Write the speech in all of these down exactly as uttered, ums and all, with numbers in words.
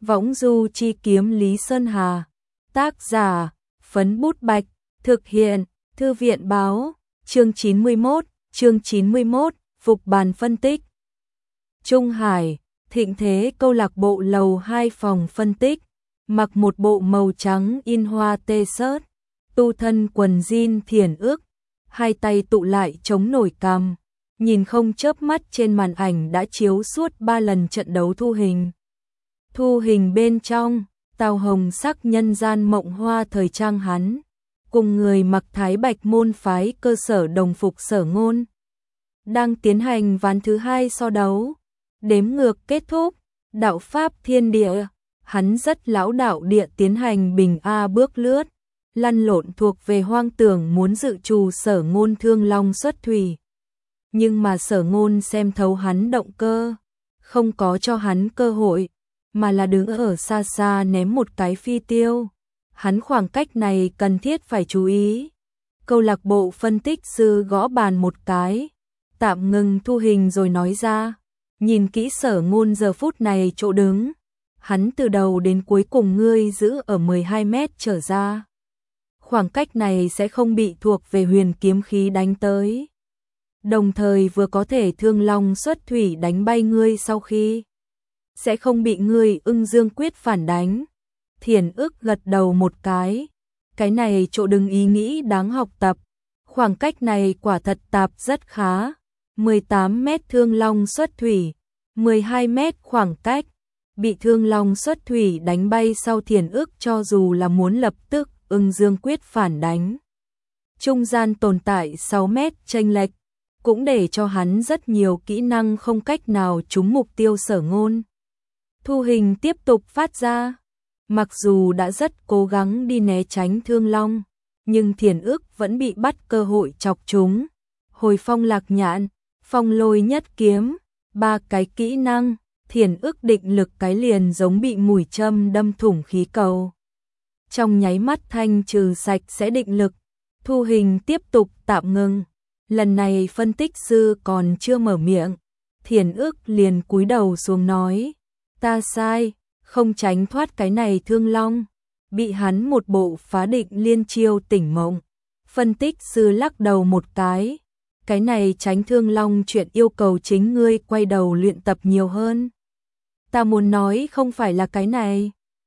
Võng du chi kiếm Lý Sơn Hà. Tác giả, Phấn Bút Bạch. Thực hiện, Thư viện báo. Chương chín mươi mốt, chương chín mươi mốt, Phục bàn phân tích. Trung Hải, thịnh thế câu lạc bộ lầu hai phòng phân tích. Mặc một bộ màu trắng in hoa t-shirt, tu thân quần jean thiển ước, hai tay tụ lại chống nổi cằm, nhìn không chớp mắt trên màn ảnh đã chiếu suốt ba lần trận đấu thu hình. Thu hình bên trong, tàu hồng sắc nhân gian mộng hoa thời trang hắn, cùng người mặc thái bạch môn phái cơ sở đồng phục Sở Ngôn. Đang tiến hành ván thứ hai so đấu, đếm ngược kết thúc, đạo pháp thiên địa, hắn rất lão đạo địa tiến hành bình A bước lướt, lăn lộn thuộc về hoang tưởng muốn dự trù Sở Ngôn thương long xuất thủy. Nhưng mà Sở Ngôn xem thấu hắn động cơ, không có cho hắn cơ hội, mà là đứng ở xa xa ném một cái phi tiêu. Hắn khoảng cách này cần thiết phải chú ý. Câu lạc bộ phân tích sư gõ bàn một cái, tạm ngừng thu hình rồi nói ra, nhìn kỹ Sở Ngôn giờ phút này chỗ đứng, hắn từ đầu đến cuối cùng ngươi giữ ở mười hai mét trở ra. Khoảng cách này sẽ không bị thuộc về huyền kiếm khí đánh tới. Đồng thời vừa có thể thương long xuất thủy đánh bay ngươi sau khi, sẽ không bị ngươi ưng dương quyết phản đánh. Thiển ức gật đầu một cái, cái này chỗ đứng ý nghĩ đáng học tập, khoảng cách này quả thật tạp rất khá, mười tám mét thương long xuất thủy, mười hai mét khoảng cách, bị thương long xuất thủy đánh bay sau thiển ức cho dù là muốn lập tức ưng dương quyết phản đánh. Trung gian tồn tại sáu mét chênh lệch, cũng để cho hắn rất nhiều kỹ năng không cách nào trúng mục tiêu Sở Ngôn. Thu hình tiếp tục phát ra. Mặc dù đã rất cố gắng đi né tránh thương long, nhưng thiển ức vẫn bị bắt cơ hội chọc chúng. Hồi phong lạc nhạn, phong lôi nhất kiếm, ba cái kỹ năng, thiển ức định lực cái liền giống bị mũi châm đâm thủng khí cầu. Trong nháy mắt thanh trừ sạch sẽ định lực, thu hình tiếp tục tạm ngừng. Lần này phân tích sư còn chưa mở miệng, thiển ức liền cúi đầu xuống nói, ta sai. Không tránh thoát cái này thương long, bị hắn một bộ phá định liên chiêu tỉnh mộng. Phân tích sư lắc đầu một cái, cái này tránh thương long chuyện yêu cầu chính ngươi quay đầu luyện tập nhiều hơn. Ta muốn nói không phải là cái này.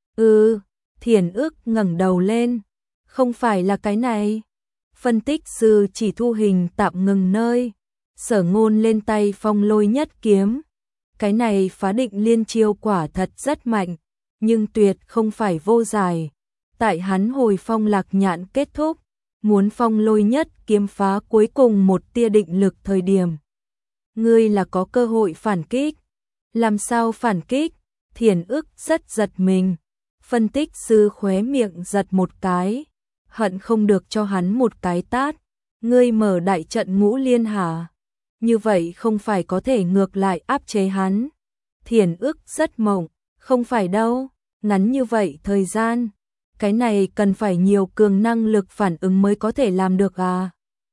Ừ, thiển ức ngẩng đầu lên, không phải là cái này. Phân tích sư chỉ thu hình tạm ngừng nơi, Sở Ngôn lên tay phong lôi nhất kiếm. Cái này phá định liên chiêu quả thật rất mạnh, nhưng tuyệt không phải vô giải. Tại hắn hồi phong lạc nhạn kết thúc, muốn phong lôi nhất kiếm phá cuối cùng một tia định lực thời điểm. Ngươi là có cơ hội phản kích. Làm sao phản kích? Thiển ức rất giật mình. Phân tích sư khóe miệng giật một cái, hận không được cho hắn một cái tát. Ngươi mở đại trận ngũ liên hả? Như vậy không phải có thể ngược lại áp chế hắn. Thiển ức rất mộng, không phải đâu, ngắn như vậy thời gian, cái này cần phải nhiều cường năng lực phản ứng mới có thể làm được à.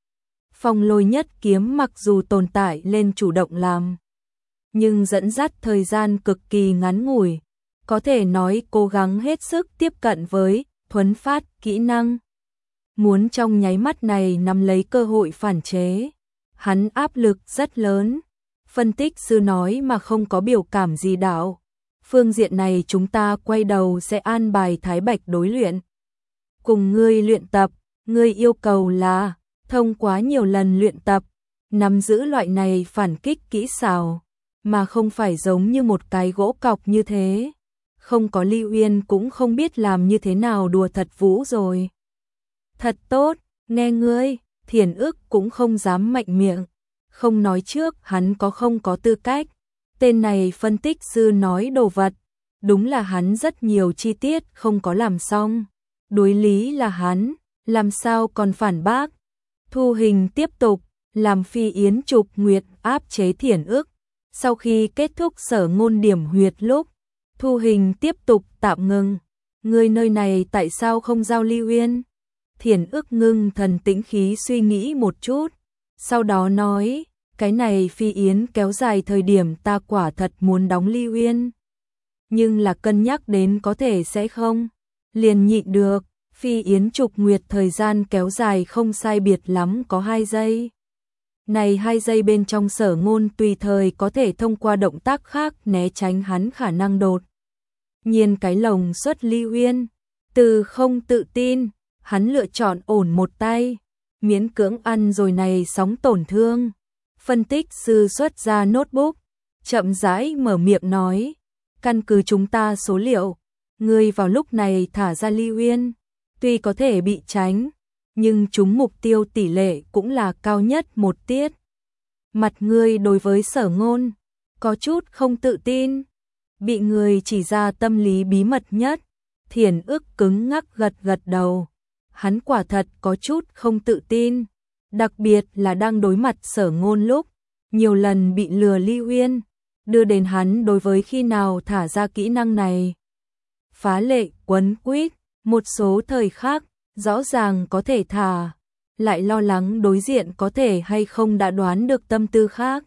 Phong lôi nhất kiếm mặc dù tồn tại lên chủ động làm, nhưng dẫn dắt thời gian cực kỳ ngắn ngủi, có thể nói cố gắng hết sức tiếp cận với thuấn phát kỹ năng. Muốn trong nháy mắt này nắm lấy cơ hội phản chế, hắn áp lực rất lớn. Phân tích sư nói mà không có biểu cảm gì đạo. Phương diện này chúng ta quay đầu sẽ an bài thái bạch đối luyện. Cùng ngươi luyện tập, ngươi yêu cầu là thông qua nhiều lần luyện tập, nắm giữ loại này phản kích kỹ xảo, mà không phải giống như một cái gỗ cọc như thế. Không có Lưu Uyên cũng không biết làm như thế nào đùa thật vũ rồi. Thật tốt, nghe ngươi, thiển ức cũng không dám mạnh miệng. Không nói trước hắn có không có tư cách. Tên này phân tích sư nói đồ vật, đúng là hắn rất nhiều chi tiết không có làm xong. Đối lý là hắn, làm sao còn phản bác. Thu hình tiếp tục, làm phi yến trục nguyệt áp chế thiển ức. Sau khi kết thúc Sở Ngôn điểm huyệt lúc, thu hình tiếp tục tạm ngừng. Người nơi này tại sao không giao Lưu Uyên? Thiển ức ngưng thần tĩnh khí suy nghĩ một chút, sau đó nói, cái này phi yến kéo dài thời điểm ta quả thật muốn đóng Lưu Uyên. nhưng là cân nhắc đến có thể sẽ không, liền nhịn được. Phi yến trục nguyệt thời gian kéo dài không sai biệt lắm có hai giây. Này hai giây bên trong Sở Ngôn tùy thời có thể thông qua động tác khác né tránh hắn khả năng đột nhiên cái lồng xuất ly uyên. Từ không tự tin, hắn lựa chọn ổn một tay, miễn cưỡng ăn rồi này sóng tổn thương. Phân tích sư xuất ra notebook, chậm rãi mở miệng nói, căn cứ chúng ta số liệu, ngươi vào lúc này thả ra ly uyên, tuy có thể bị tránh, nhưng chúng mục tiêu tỷ lệ cũng là cao nhất một tiết. Mặt ngươi đối với Sở Ngôn có chút không tự tin, bị người chỉ ra tâm lý bí mật nhất. Thiển Ức cứng ngắc gật gật đầu, hắn quả thật có chút không tự tin, đặc biệt là đang đối mặt Sở Ngôn lúc nhiều lần bị lừa ly uyên, đưa đến hắn đối với khi nào thả ra kỹ năng này phá lệ quấn quýt. Một số thời khắc rõ ràng có thể thả, lại lo lắng đối diện có thể hay không đã đoán được tâm tư khác.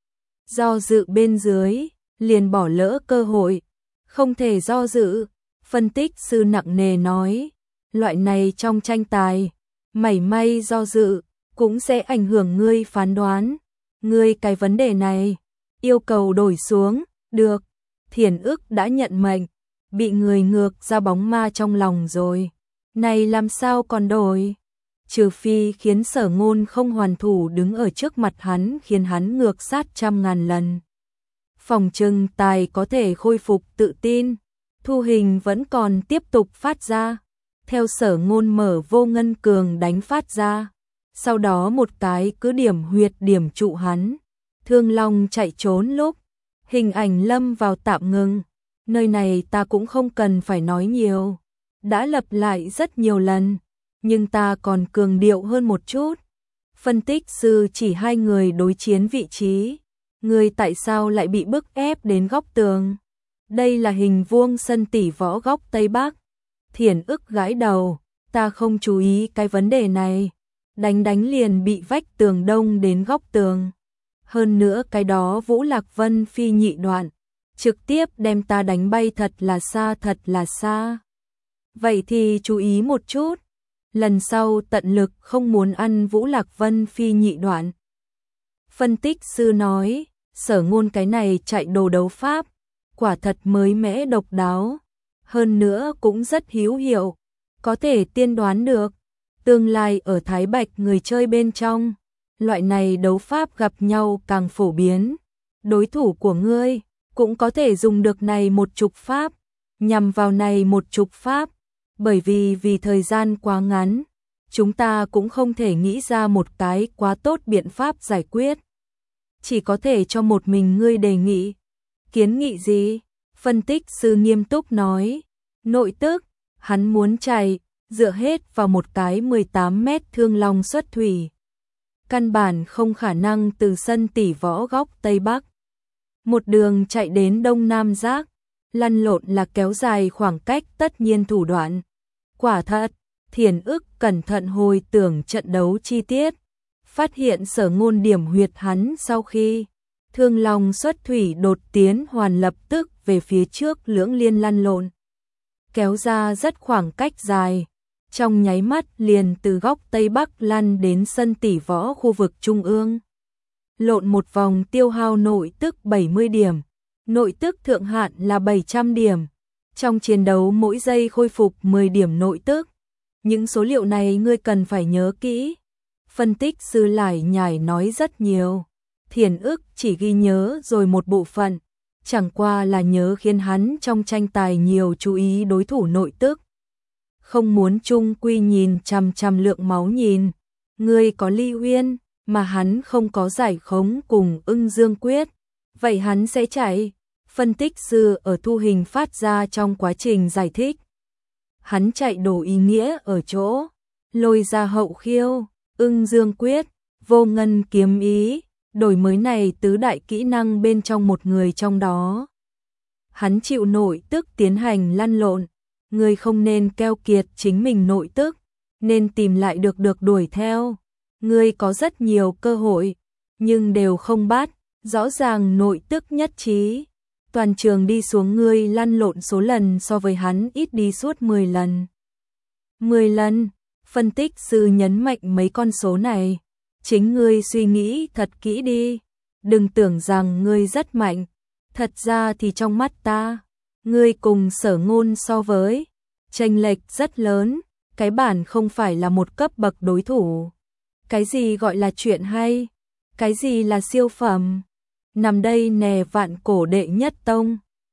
Do dự bên dưới, liền bỏ lỡ cơ hội, không thể do dự. Phân tích sư nặng nề nói, loại này trong tranh tài, mảy may do dự, cũng sẽ ảnh hưởng ngươi phán đoán. Ngươi cái vấn đề này, yêu cầu đổi xuống, được. Thiển Ức đã nhận mệnh, bị người ngược ra bóng ma trong lòng rồi. Này làm sao còn đổi? Trừ phi khiến Sở Ngôn không hoàn thủ đứng ở trước mặt hắn khiến hắn ngược sát trăm ngàn lần. Phòng trừng tài có thể khôi phục tự tin. Thu hình vẫn còn tiếp tục phát ra. Theo Sở Ngôn mở vô ngân cường đánh phát ra. Sau đó một cái cứ điểm huyệt điểm trụ hắn. Thương Long chạy trốn lúc. Hình ảnh lâm vào tạm ngừng. Nơi này ta cũng không cần phải nói nhiều. Đã lặp lại rất nhiều lần. Nhưng ta còn cường điệu hơn một chút. Phân tích sư chỉ hai người đối chiến vị trí. Người tại sao lại bị bức ép đến góc tường? Đây là hình vuông sân tỷ võ góc Tây Bắc. Thiển Ức gãi đầu, ta không chú ý cái vấn đề này. Đánh đánh liền bị vách tường đông đến góc tường. Hơn nữa cái đó Vũ Lạc Vân phi nhị đoạn, trực tiếp đem ta đánh bay thật là xa thật là xa. Vậy thì chú ý một chút, lần sau tận lực không muốn ăn Vũ Lạc Vân phi nhị đoạn. Phân tích sư nói, Sở Ngôn cái này chạy đồ đấu pháp, quả thật mới mẻ độc đáo, hơn nữa cũng rất hữu hiệu, có thể tiên đoán được tương lai ở Thái Bạch người chơi bên trong, loại này đấu pháp gặp nhau càng phổ biến, đối thủ của ngươi cũng có thể dùng được này một trục pháp, nhằm vào này một trục pháp, bởi vì vì thời gian quá ngắn, chúng ta cũng không thể nghĩ ra một cái quá tốt biện pháp giải quyết. Chỉ có thể cho một mình ngươi đề nghị. Kiến nghị gì? Phân tích sư nghiêm túc nói. Nội tức, hắn muốn chạy, dựa hết vào một cái mười tám mét Thương Long xuất thủy. Căn bản không khả năng từ sân tỷ võ góc Tây Bắc. Một đường chạy đến Đông Nam Giác, lăn lộn là kéo dài khoảng cách tất nhiên thủ đoạn. Quả thật, Thiển Ức cẩn thận hồi tưởng trận đấu chi tiết. Phát hiện Sở Ngôn điểm huyệt hắn sau khi Thương Long xuất thủy đột tiến hoàn lập tức về phía trước lưỡng liên lăn lộn. Kéo ra rất khoảng cách dài, trong nháy mắt liền từ góc Tây Bắc lăn đến sân tỷ võ khu vực Trung ương. Lộn một vòng tiêu hao nội tức bảy mươi điểm, nội tức thượng hạn là bảy trăm điểm. Trong chiến đấu mỗi giây khôi phục mười điểm nội tức. Những số liệu này ngươi cần phải nhớ kỹ. Phân tích sư lải nhải nói rất nhiều. Thiển Ức chỉ ghi nhớ rồi một bộ phận, chẳng qua là nhớ khiến hắn trong tranh tài nhiều chú ý đối thủ nội tức. Không muốn chung quy nhìn chằm chằm lượng máu nhìn, người có ly uyên, mà hắn không có giải khống cùng ưng dương quyết, vậy hắn sẽ chạy. Phân tích sư ở thu hình phát ra trong quá trình giải thích. Hắn chạy đổ ý nghĩa ở chỗ, lôi ra hậu khiêu, ưng dương quyết, vô ngân kiếm ý, đổi mới này tứ đại kỹ năng bên trong một người trong đó. Hắn chịu nội tức tiến hành lăn lộn, người không nên keo kiệt chính mình nội tức, nên tìm lại được được đuổi theo. Người có rất nhiều cơ hội, nhưng đều không bắt, rõ ràng nội tức nhất trí. Toàn trường đi xuống ngươi lăn lộn số lần so với hắn ít đi suốt mười lần. mười lần, phân tích sư nhấn mạnh mấy con số này. Chính ngươi suy nghĩ thật kỹ đi. Đừng tưởng rằng ngươi rất mạnh. Thật ra thì trong mắt ta, ngươi cùng Sở Ngôn so với chênh lệch rất lớn, cái bản không phải là một cấp bậc đối thủ. Cái gì gọi là chuyện hay? Cái gì là siêu phẩm? Nằm đây nè vạn cổ đệ nhất tông.